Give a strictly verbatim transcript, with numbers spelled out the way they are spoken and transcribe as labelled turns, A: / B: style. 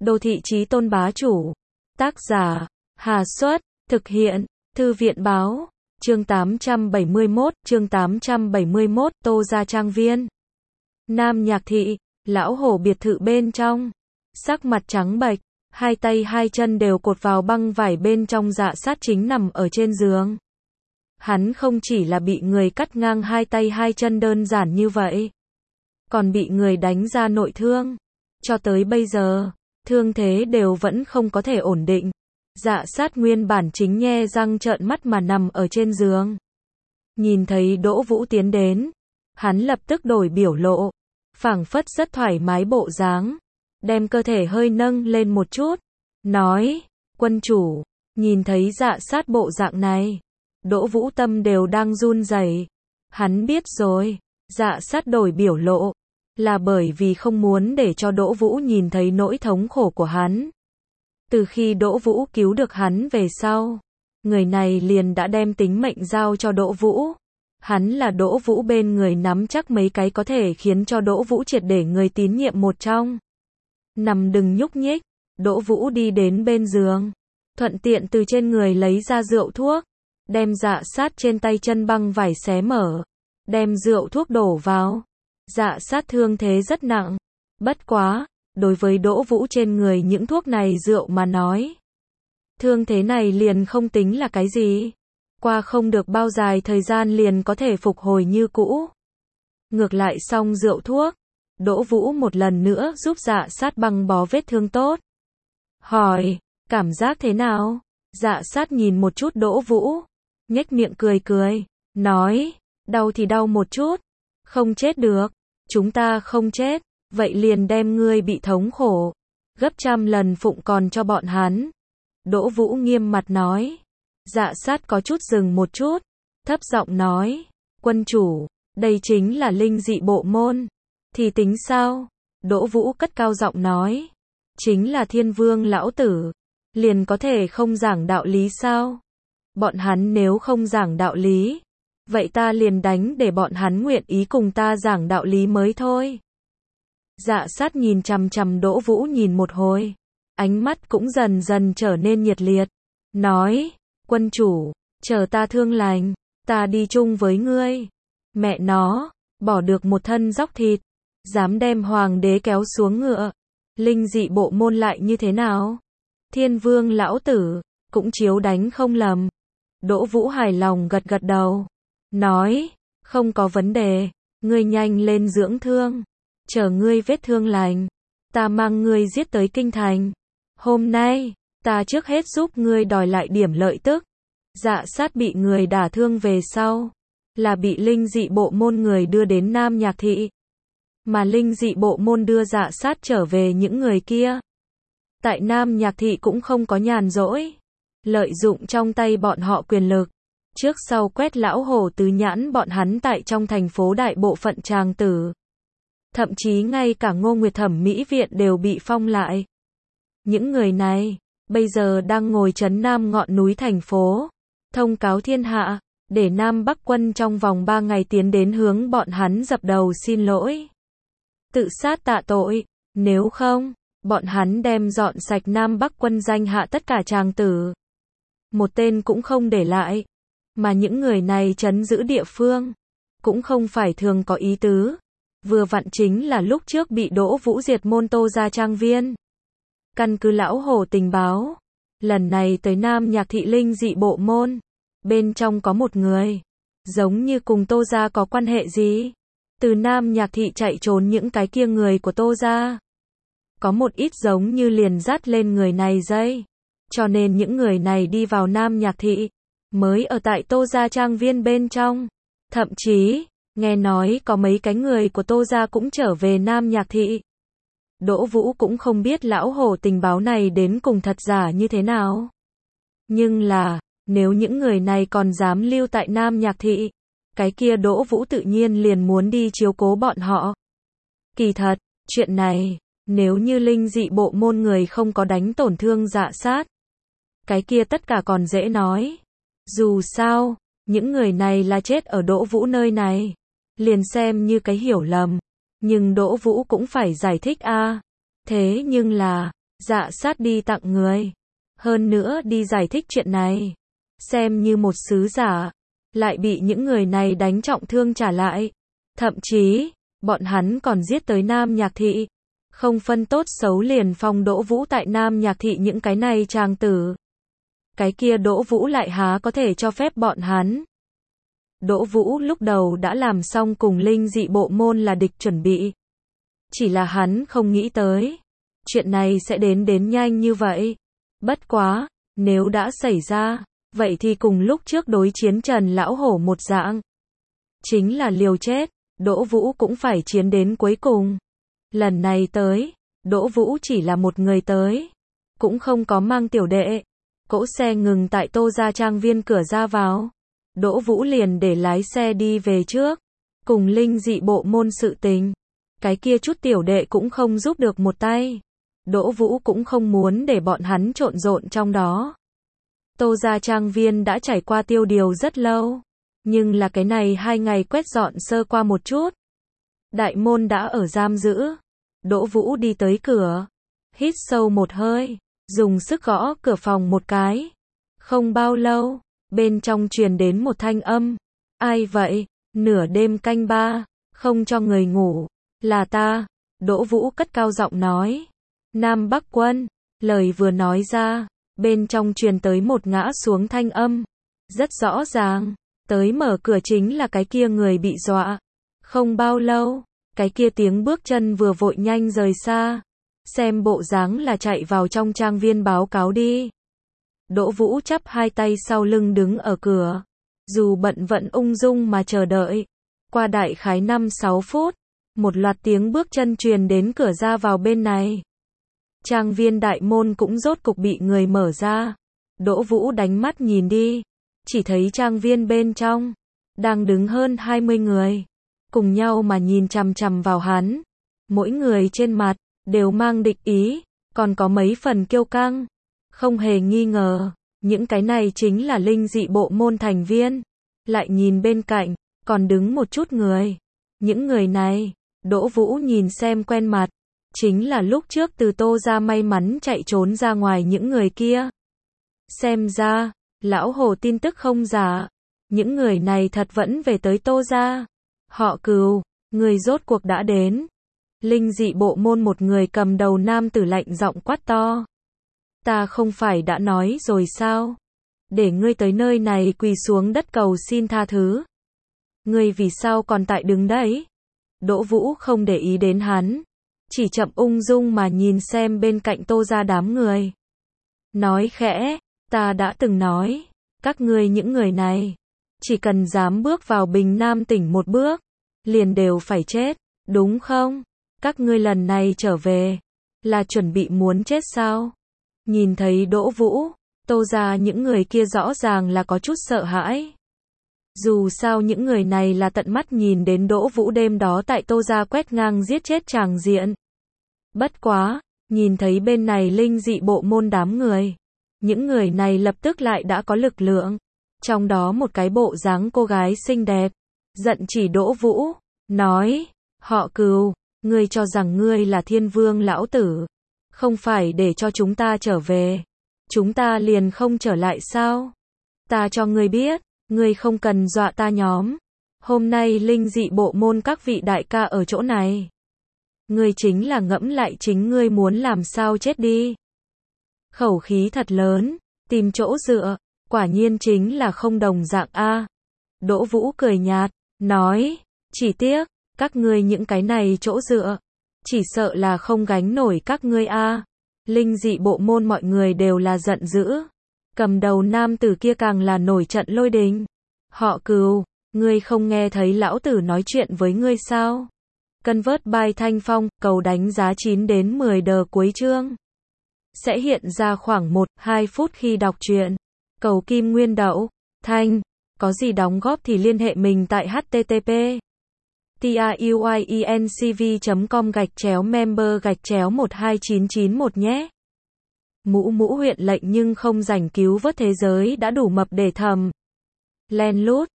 A: Đô thị chí tôn bá chủ. Tác giả, Hà Xuất, thực hiện, Thư viện báo, chương tám trăm bảy mươi mốt, chương tám trăm bảy mươi mốt, Tô Gia Trang Viên. Nam Nhạc Thị, lão hổ biệt thự bên trong. Sắc mặt trắng bệch, hai tay hai chân đều cột vào băng vải bên trong. Dạ sát chính nằm ở trên giường. Hắn không chỉ là bị người cắt ngang hai tay hai chân đơn giản như vậy, còn bị người đánh ra nội thương. Cho tới bây giờ, thương thế đều vẫn không có thể ổn định. Dạ sát nguyên bản chính nhe răng trợn mắt mà nằm ở trên giường. Nhìn thấy Đỗ Vũ tiến đến, hắn lập tức đổi biểu lộ, phảng phất rất thoải mái bộ dáng, đem cơ thể hơi nâng lên một chút, nói, quân chủ. Nhìn thấy dạ sát bộ dạng này, Đỗ Vũ tâm đều đang run rẩy. Hắn biết rồi, dạ sát đổi biểu lộ, là bởi vì không muốn để cho Đỗ Vũ nhìn thấy nỗi thống khổ của hắn. Từ khi Đỗ Vũ cứu được hắn về sau, người này liền đã đem tính mệnh giao cho Đỗ Vũ. Hắn là Đỗ Vũ bên người nắm chắc mấy cái có thể khiến cho Đỗ Vũ triệt để người tín nhiệm một trong. Nằm đừng nhúc nhích, Đỗ Vũ đi đến bên giường, thuận tiện từ trên người lấy ra rượu thuốc, đem dạ sát trên tay chân băng vải xé mở, đem rượu thuốc đổ vào. Dạ sát thương thế rất nặng, bất quá, đối với Đỗ Vũ trên người những thuốc này rượu mà nói, thương thế này liền không tính là cái gì. Qua không được bao dài thời gian liền có thể phục hồi như cũ. Ngược lại xong rượu thuốc, Đỗ Vũ một lần nữa giúp dạ sát băng bó vết thương tốt. Hỏi, cảm giác thế nào? Dạ sát nhìn một chút Đỗ Vũ, nhếch miệng cười cười, nói, đau thì đau một chút, không chết được, chúng ta không chết, vậy liền đem ngươi bị thống khổ gấp trăm lần phụng còn cho bọn hắn. Đỗ Vũ nghiêm mặt nói. Dạ sát có chút dừng một chút, thấp giọng nói, quân chủ, đây chính là linh dị bộ môn, thì tính sao? Đỗ Vũ cất cao giọng nói, chính là thiên vương lão tử, liền có thể không giảng đạo lý sao? Bọn hắn nếu không giảng đạo lý, vậy ta liền đánh để bọn hắn nguyện ý cùng ta giảng đạo lý mới thôi. Dạ sát nhìn chằm chằm Đỗ Vũ nhìn một hồi, ánh mắt cũng dần dần trở nên nhiệt liệt, nói, quân chủ, chờ ta thương lành, ta đi chung với ngươi. Mẹ nó, bỏ được một thân dóc thịt, dám đem hoàng đế kéo xuống ngựa. Linh dị bộ môn lại như thế nào? Thiên vương lão tử, cũng chiếu đánh không lầm. Đỗ Vũ hài lòng gật gật đầu, nói, không có vấn đề, ngươi nhanh lên dưỡng thương, chờ ngươi vết thương lành, ta mang ngươi giết tới kinh thành. Hôm nay, ta trước hết giúp ngươi đòi lại điểm lợi tức. Dạ sát bị người đả thương về sau, là bị linh dị bộ môn người đưa đến Nam Nhạc Thị. Mà linh dị bộ môn đưa dạ sát trở về những người kia. Tại Nam Nhạc Thị cũng không có nhàn rỗi, lợi dụng trong tay bọn họ quyền lực, trước sau quét lão hổ tứ nhãn bọn hắn tại trong thành phố đại bộ phận tràng tử. Thậm chí ngay cả Ngô Nguyệt Thẩm mỹ viện đều bị phong lại. Những người này, bây giờ đang ngồi trấn Nam ngọn núi thành phố, thông cáo thiên hạ, để Nam Bắc quân trong vòng ba ngày tiến đến hướng bọn hắn dập đầu xin lỗi. Tự sát tạ tội, nếu không, bọn hắn đem dọn sạch Nam Bắc quân danh hạ tất cả tràng tử. Một tên cũng không để lại, mà những người này trấn giữ địa phương, cũng không phải thường có ý tứ. Vừa vặn chính là lúc trước bị Đỗ Vũ diệt môn Tô Gia Trang Viên. Căn cứ lão hổ tình báo, lần này tới Nam Nhạc Thị linh dị bộ môn, bên trong có một người, giống như cùng Tô Gia có quan hệ gì. Từ Nam Nhạc Thị chạy trốn những cái kia người của Tô Gia, có một ít giống như liền dắt lên người này dây, cho nên những người này đi vào Nam Nhạc Thị, mới ở tại Tô Gia Trang Viên bên trong. Thậm chí, nghe nói có mấy cái người của Tô Gia cũng trở về Nam Nhạc Thị. Đỗ Vũ cũng không biết lão hổ tình báo này đến cùng thật giả như thế nào. Nhưng là, nếu những người này còn dám lưu tại Nam Nhạc Thị, cái kia Đỗ Vũ tự nhiên liền muốn đi chiếu cố bọn họ. Kỳ thật, chuyện này, nếu như linh dị bộ môn người không có đánh tổn thương dạ sát, cái kia tất cả còn dễ nói. Dù sao, những người này là chết ở Đỗ Vũ nơi này, liền xem như cái hiểu lầm. Nhưng Đỗ Vũ cũng phải giải thích a. À. Thế nhưng là, dạ sát đi tặng người. Hơn nữa đi giải thích chuyện này. Xem như một sứ giả. Lại bị những người này đánh trọng thương trả lại. Thậm chí, bọn hắn còn giết tới Nam Nhạc Thị. Không phân tốt xấu liền phong Đỗ Vũ tại Nam Nhạc Thị những cái này tràng tử. Cái kia Đỗ Vũ lại há có thể cho phép bọn hắn. Đỗ Vũ lúc đầu đã làm xong cùng linh dị bộ môn là địch chuẩn bị. Chỉ là hắn không nghĩ tới. Chuyện này sẽ đến đến nhanh như vậy. Bất quá, nếu đã xảy ra, vậy thì cùng lúc trước đối chiến Trần Lão Hổ một dạng. Chính là liều chết, Đỗ Vũ cũng phải chiến đến cuối cùng. Lần này tới, Đỗ Vũ chỉ là một người tới. Cũng không có mang tiểu đệ. Cỗ xe ngừng tại Tô Gia Trang Viên cửa ra vào. Đỗ Vũ liền để lái xe đi về trước. Cùng linh dị bộ môn sự tình. Cái kia chút tiểu đệ cũng không giúp được một tay. Đỗ Vũ cũng không muốn để bọn hắn trộn rộn trong đó. Tô Gia Trang Viên đã trải qua tiêu điều rất lâu. Nhưng là cái này hai ngày quét dọn sơ qua một chút. Đại môn đã ở giam giữ. Đỗ Vũ đi tới cửa. Hít sâu một hơi. Dùng sức gõ cửa phòng một cái. Không bao lâu, bên trong truyền đến một thanh âm. Ai vậy? Nửa đêm canh ba, không cho người ngủ. Là ta. Đỗ Vũ cất cao giọng nói. Nam Bắc Quân. Lời vừa nói ra, bên trong truyền tới một ngã xuống thanh âm. Rất rõ ràng, tới mở cửa chính là cái kia người bị dọa. Không bao lâu, cái kia tiếng bước chân vừa vội nhanh rời xa. Xem bộ dáng là chạy vào trong trang viên báo cáo đi. Đỗ Vũ chắp hai tay sau lưng đứng ở cửa. Dù bận vẫn ung dung mà chờ đợi. Qua đại khái năm sáu phút, một loạt tiếng bước chân truyền đến cửa ra vào bên này. Trang viên đại môn cũng rốt cục bị người mở ra. Đỗ Vũ đánh mắt nhìn đi. Chỉ thấy trang viên bên trong đang đứng hơn hai mươi người. Cùng nhau mà nhìn chằm chằm vào hắn. Mỗi người trên mặt đều mang địch ý, còn có mấy phần kiêu căng. Không hề nghi ngờ, những cái này chính là linh dị bộ môn thành viên. Lại nhìn bên cạnh, còn đứng một chút người. Những người này, Đỗ Vũ nhìn xem quen mặt. Chính là lúc trước từ Tô Gia may mắn chạy trốn ra ngoài những người kia. Xem ra, Lão Hồ tin tức không giả. Những người này thật vẫn về tới Tô Gia. Họ Cừu, người rốt cuộc đã đến. Linh dị bộ môn một người cầm đầu nam tử lạnh giọng quát to. Ta không phải đã nói rồi sao? Để ngươi tới nơi này quỳ xuống đất cầu xin tha thứ. Ngươi vì sao còn tại đứng đấy? Đỗ Vũ không để ý đến hắn. Chỉ chậm ung dung mà nhìn xem bên cạnh Tô Gia đám người. Nói khẽ, ta đã từng nói, các ngươi những người này, chỉ cần dám bước vào Bình Nam tỉnh một bước, liền đều phải chết, đúng không? Các ngươi lần này trở về, là chuẩn bị muốn chết sao? Nhìn thấy Đỗ Vũ, Tô Gia những người kia rõ ràng là có chút sợ hãi. Dù sao những người này là tận mắt nhìn đến Đỗ Vũ đêm đó tại Tô Gia quét ngang giết chết tràng diện. Bất quá, nhìn thấy bên này linh dị bộ môn đám người. Những người này lập tức lại đã có lực lượng. Trong đó một cái bộ dáng cô gái xinh đẹp. Giận chỉ Đỗ Vũ, nói, họ Cừu, ngươi cho rằng ngươi là thiên vương lão tử. Không phải để cho chúng ta trở về. Chúng ta liền không trở lại sao? Ta cho ngươi biết, ngươi không cần dọa ta nhóm. Hôm nay linh dị bộ môn các vị đại ca ở chỗ này. Ngươi chính là ngẫm lại chính ngươi muốn làm sao chết đi. Khẩu khí thật lớn, tìm chỗ dựa, quả nhiên chính là không đồng dạng a. Đỗ Vũ cười nhạt, nói, chỉ tiếc, các ngươi những cái này chỗ dựa, chỉ sợ là không gánh nổi các ngươi a. Linh dị bộ môn mọi người đều là giận dữ. Cầm đầu nam tử kia càng là nổi trận lôi đình. Họ Cừu, ngươi không nghe thấy lão tử nói chuyện với ngươi sao? Convert by Thanh Phong, cầu đánh giá chín đến mười đờ cuối chương. Sẽ hiện ra khoảng một đến hai phút khi đọc truyện. Cầu Kim Nguyên Đậu, Thanh, có gì đóng góp thì liên hệ mình tại h t t p truyencv chấm com gạch chéo member gạch chéo một hai chín chín một nhé. Mũ mũ huyện lệnh nhưng không rảnh cứu vớt thế giới đã đủ mập để thầm. Len lút,